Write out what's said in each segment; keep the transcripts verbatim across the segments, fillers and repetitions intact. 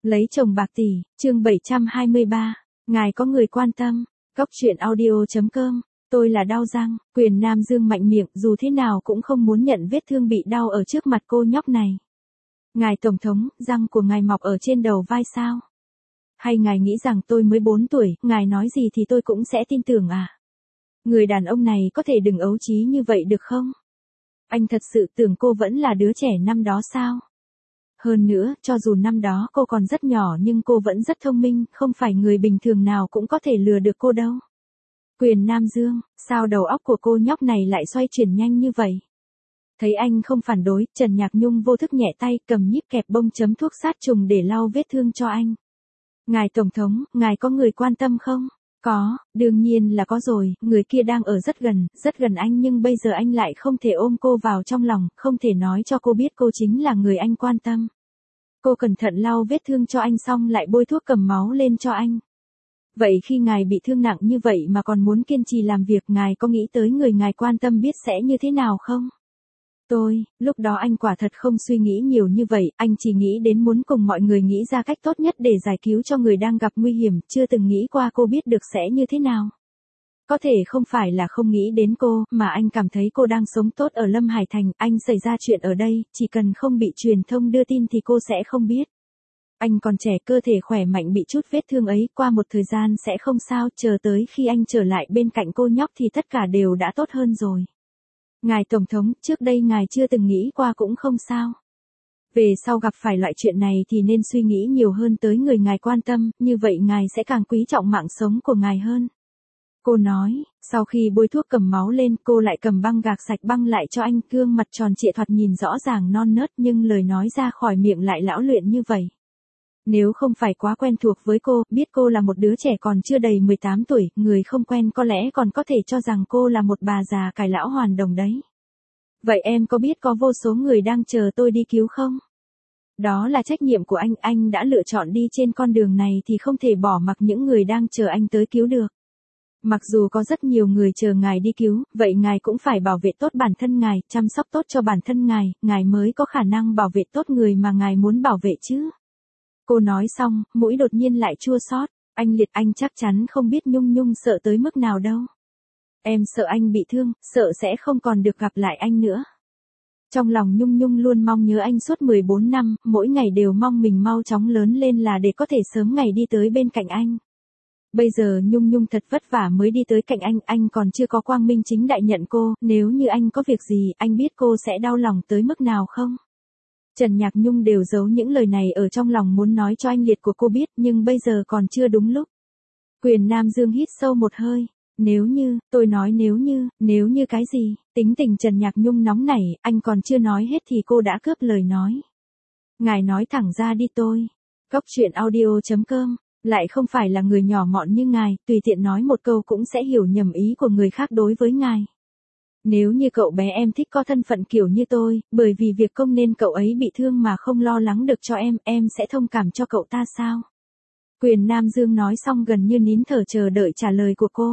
Lấy chồng bạc tỷ, chương bảy trăm hai mươi ba. Ngài có người quan tâm. Góc truyện audio.com. Tôi là đau răng. Quyền Nam Dương mạnh miệng, dù thế nào cũng không muốn nhận vết thương bị đau ở trước mặt cô nhóc này. Ngài Tổng thống, răng của ngài mọc ở trên đầu vai sao? Hay ngài nghĩ rằng tôi mới bốn tuổi, ngài nói gì thì tôi cũng sẽ tin tưởng à? Người đàn ông này có thể đừng ấu trí như vậy được không? Anh thật sự tưởng cô vẫn là đứa trẻ năm đó sao? Hơn nữa, cho dù năm đó cô còn rất nhỏ nhưng cô vẫn rất thông minh, không phải người bình thường nào cũng có thể lừa được cô đâu. Quyền Nam Dương, sao đầu óc của cô nhóc này lại xoay chuyển nhanh như vậy? Thấy anh không phản đối, Trần Nhạc Nhung vô thức nhẹ tay cầm nhíp kẹp bông chấm thuốc sát trùng để lau vết thương cho anh. Ngài Tổng thống, ngài có người quan tâm không? Có, đương nhiên là có rồi, người kia đang ở rất gần, rất gần anh nhưng bây giờ anh lại không thể ôm cô vào trong lòng, không thể nói cho cô biết cô chính là người anh quan tâm. Cô cẩn thận lau vết thương cho anh xong lại bôi thuốc cầm máu lên cho anh. Vậy khi ngài bị thương nặng như vậy mà còn muốn kiên trì làm việc, ngài có nghĩ tới người ngài quan tâm biết sẽ như thế nào không? Tôi, lúc đó anh quả thật không suy nghĩ nhiều như vậy, anh chỉ nghĩ đến muốn cùng mọi người nghĩ ra cách tốt nhất để giải cứu cho người đang gặp nguy hiểm, chưa từng nghĩ qua cô biết được sẽ như thế nào. Có thể không phải là không nghĩ đến cô, mà anh cảm thấy cô đang sống tốt ở Lâm Hải Thành, anh xảy ra chuyện ở đây, chỉ cần không bị truyền thông đưa tin thì cô sẽ không biết. Anh còn trẻ, cơ thể khỏe mạnh, bị chút vết thương ấy, qua một thời gian sẽ không sao, chờ tới khi anh trở lại bên cạnh cô nhóc thì tất cả đều đã tốt hơn rồi. Ngài Tổng thống, trước đây ngài chưa từng nghĩ qua cũng không sao. Về sau gặp phải loại chuyện này thì nên suy nghĩ nhiều hơn tới người ngài quan tâm, như vậy ngài sẽ càng quý trọng mạng sống của ngài hơn. Cô nói, sau khi bôi thuốc cầm máu lên, cô lại cầm băng gạc sạch băng lại cho anh, gương mặt tròn trịa thoạt nhìn rõ ràng non nớt nhưng lời nói ra khỏi miệng lại lão luyện như vậy. Nếu không phải quá quen thuộc với cô, biết cô là một đứa trẻ còn chưa đầy mười tám tuổi, người không quen có lẽ còn có thể cho rằng cô là một bà già cải lão hoàn đồng đấy. Vậy em có biết có vô số người đang chờ tôi đi cứu không? Đó là trách nhiệm của anh, anh đã lựa chọn đi trên con đường này thì không thể bỏ mặc những người đang chờ anh tới cứu được. Mặc dù có rất nhiều người chờ ngài đi cứu, vậy ngài cũng phải bảo vệ tốt bản thân ngài, chăm sóc tốt cho bản thân ngài, ngài mới có khả năng bảo vệ tốt người mà ngài muốn bảo vệ chứ. Cô nói xong, mũi đột nhiên lại chua xót. Anh Liệt, anh chắc chắn không biết Nhung Nhung sợ tới mức nào đâu. Em sợ anh bị thương, sợ sẽ không còn được gặp lại anh nữa. Trong lòng Nhung Nhung luôn mong nhớ anh suốt mười bốn năm, mỗi ngày đều mong mình mau chóng lớn lên là để có thể sớm ngày đi tới bên cạnh anh. Bây giờ Nhung Nhung thật vất vả mới đi tới cạnh anh, anh còn chưa có quang minh chính đại nhận cô, nếu như anh có việc gì, anh biết cô sẽ đau lòng tới mức nào không? Trần Nhạc Nhung đều giấu những lời này ở trong lòng muốn nói cho anh Liệt của cô biết, nhưng bây giờ còn chưa đúng lúc. Quyền Nam Dương hít sâu một hơi. Nếu như, tôi nói nếu như, nếu như cái gì? Tính tình Trần Nhạc Nhung nóng nảy, anh còn chưa nói hết thì cô đã cướp lời nói. Ngài nói thẳng ra đi tôi. Góc truyện audio.com. Lại không phải là người nhỏ mọn như ngài, tùy tiện nói một câu cũng sẽ hiểu nhầm ý của người khác đối với ngài. Nếu như cậu bé em thích có thân phận kiểu như tôi, bởi vì việc công nên cậu ấy bị thương mà không lo lắng được cho em, em sẽ thông cảm cho cậu ta sao? Quyền Nam Dương nói xong gần như nín thở chờ đợi trả lời của cô.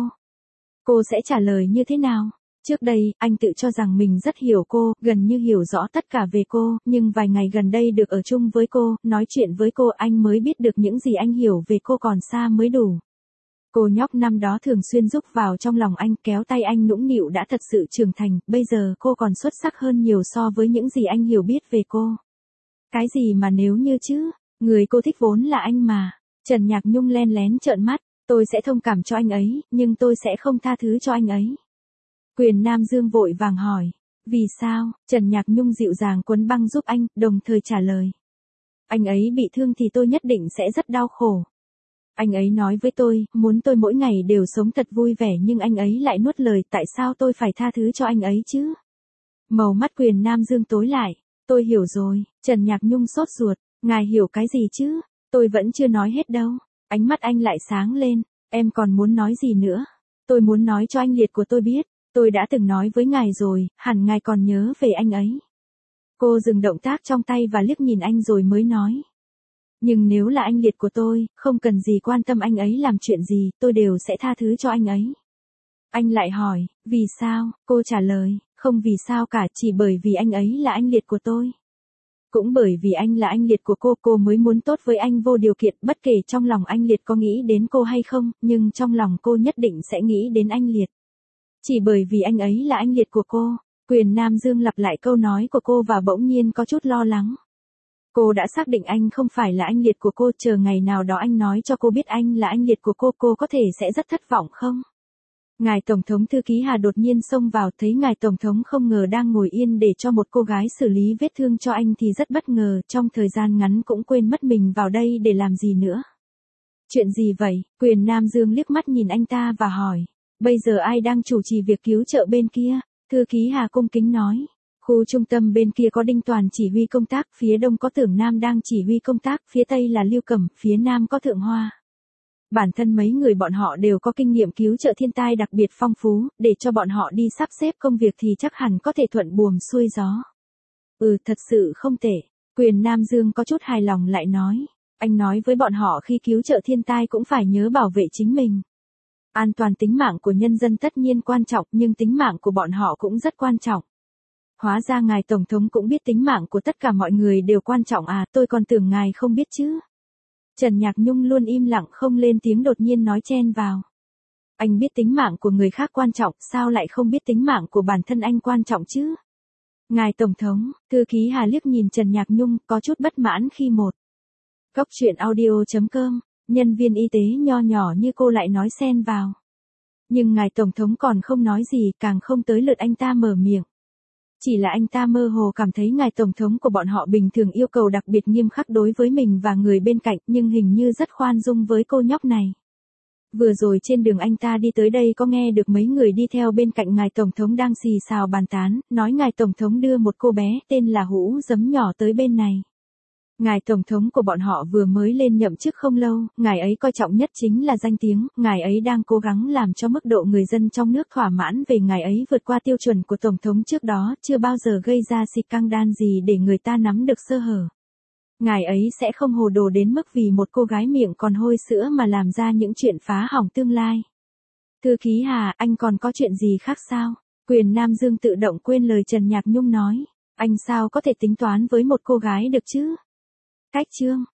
Cô sẽ trả lời như thế nào? Trước đây, anh tự cho rằng mình rất hiểu cô, gần như hiểu rõ tất cả về cô, nhưng vài ngày gần đây được ở chung với cô, nói chuyện với cô, anh mới biết được những gì anh hiểu về cô còn xa mới đủ. Cô nhóc năm đó thường xuyên giúp vào trong lòng anh, kéo tay anh nũng nịu đã thật sự trưởng thành, bây giờ cô còn xuất sắc hơn nhiều so với những gì anh hiểu biết về cô. Cái gì mà nếu như chứ, người cô thích vốn là anh mà. Trần Nhạc Nhung len lén trợn mắt, tôi sẽ thông cảm cho anh ấy, nhưng tôi sẽ không tha thứ cho anh ấy. Quyền Nam Dương vội vàng hỏi, vì sao? Trần Nhạc Nhung dịu dàng quấn băng giúp anh, đồng thời trả lời. Anh ấy bị thương thì tôi nhất định sẽ rất đau khổ. Anh ấy nói với tôi, muốn tôi mỗi ngày đều sống thật vui vẻ nhưng anh ấy lại nuốt lời, tại sao tôi phải tha thứ cho anh ấy chứ? Màu mắt Quyền Nam Dương tối lại, tôi hiểu rồi. Trần Nhạc Nhung sốt ruột, ngài hiểu cái gì chứ? Tôi vẫn chưa nói hết đâu. Ánh mắt anh lại sáng lên, em còn muốn nói gì nữa? Tôi muốn nói cho anh Liệt của tôi biết, tôi đã từng nói với ngài rồi, hẳn ngài còn nhớ về anh ấy. Cô dừng động tác trong tay và liếc nhìn anh rồi mới nói. Nhưng nếu là anh Liệt của tôi, không cần gì quan tâm anh ấy làm chuyện gì, tôi đều sẽ tha thứ cho anh ấy. Anh lại hỏi, vì sao? Cô trả lời, không vì sao cả, chỉ bởi vì anh ấy là anh Liệt của tôi. Cũng bởi vì anh là anh Liệt của cô, cô mới muốn tốt với anh vô điều kiện, bất kể trong lòng anh Liệt có nghĩ đến cô hay không, nhưng trong lòng cô nhất định sẽ nghĩ đến anh Liệt. Chỉ bởi vì anh ấy là anh Liệt của cô. Quyền Nam Dương lặp lại câu nói của cô và bỗng nhiên có chút lo lắng. Cô đã xác định anh không phải là anh Liệt của cô, chờ ngày nào đó anh nói cho cô biết anh là anh Liệt của cô, cô có thể sẽ rất thất vọng không? Ngài Tổng thống Thư ký Hà đột nhiên xông vào, thấy Ngài Tổng thống không ngờ đang ngồi yên để cho một cô gái xử lý vết thương cho anh thì rất bất ngờ, trong thời gian ngắn cũng quên mất mình vào đây để làm gì nữa. Chuyện gì vậy? Quyền Nam Dương liếc mắt nhìn anh ta và hỏi. Bây giờ ai đang chủ trì việc cứu trợ bên kia? Thư ký Hà cung kính nói. Khu trung tâm bên kia có Đinh Toàn chỉ huy công tác, phía đông có Tưởng Nam đang chỉ huy công tác, phía tây là Lưu Cẩm, phía nam có Thượng Hoa. Bản thân mấy người bọn họ đều có kinh nghiệm cứu trợ thiên tai đặc biệt phong phú, để cho bọn họ đi sắp xếp công việc thì chắc hẳn có thể thuận buồm xuôi gió. Ừ, thật sự không tệ. Quyền Nam Dương có chút hài lòng lại nói. Anh nói với bọn họ khi cứu trợ thiên tai cũng phải nhớ bảo vệ chính mình. An toàn tính mạng của nhân dân tất nhiên quan trọng, nhưng tính mạng của bọn họ cũng rất quan trọng. Hóa ra ngài Tổng thống cũng biết tính mạng của tất cả mọi người đều quan trọng à, tôi còn tưởng ngài không biết chứ. Trần Nhạc Nhung luôn im lặng không lên tiếng đột nhiên nói chen vào. Anh biết tính mạng của người khác quan trọng, sao lại không biết tính mạng của bản thân anh quan trọng chứ? Ngài Tổng thống, thư ký Hà liếc nhìn Trần Nhạc Nhung, có chút bất mãn khi một. Cốc truyện audio chấm com, nhân viên y tế nho nhỏ như cô lại nói xen vào. Nhưng ngài Tổng thống còn không nói gì, càng không tới lượt anh ta mở miệng. Chỉ là anh ta mơ hồ cảm thấy ngài Tổng thống của bọn họ bình thường yêu cầu đặc biệt nghiêm khắc đối với mình và người bên cạnh, nhưng hình như rất khoan dung với cô nhóc này. Vừa rồi trên đường anh ta đi tới đây có nghe được mấy người đi theo bên cạnh ngài Tổng thống đang xì xào bàn tán, nói ngài Tổng thống đưa một cô bé tên là Hũ Giấm nhỏ tới bên này. Ngài Tổng thống của bọn họ vừa mới lên nhậm chức không lâu, ngài ấy coi trọng nhất chính là danh tiếng, ngài ấy đang cố gắng làm cho mức độ người dân trong nước thỏa mãn về ngài ấy vượt qua tiêu chuẩn của Tổng thống trước đó, chưa bao giờ gây ra scandal gì để người ta nắm được sơ hở. Ngài ấy sẽ không hồ đồ đến mức vì một cô gái miệng còn hôi sữa mà làm ra những chuyện phá hỏng tương lai. Thư ký Hà, anh còn có chuyện gì khác sao? Quyền Nam Dương tự động quên lời Trần Nhạc Nhung nói. Anh sao có thể tính toán với một cô gái được chứ? Cách chương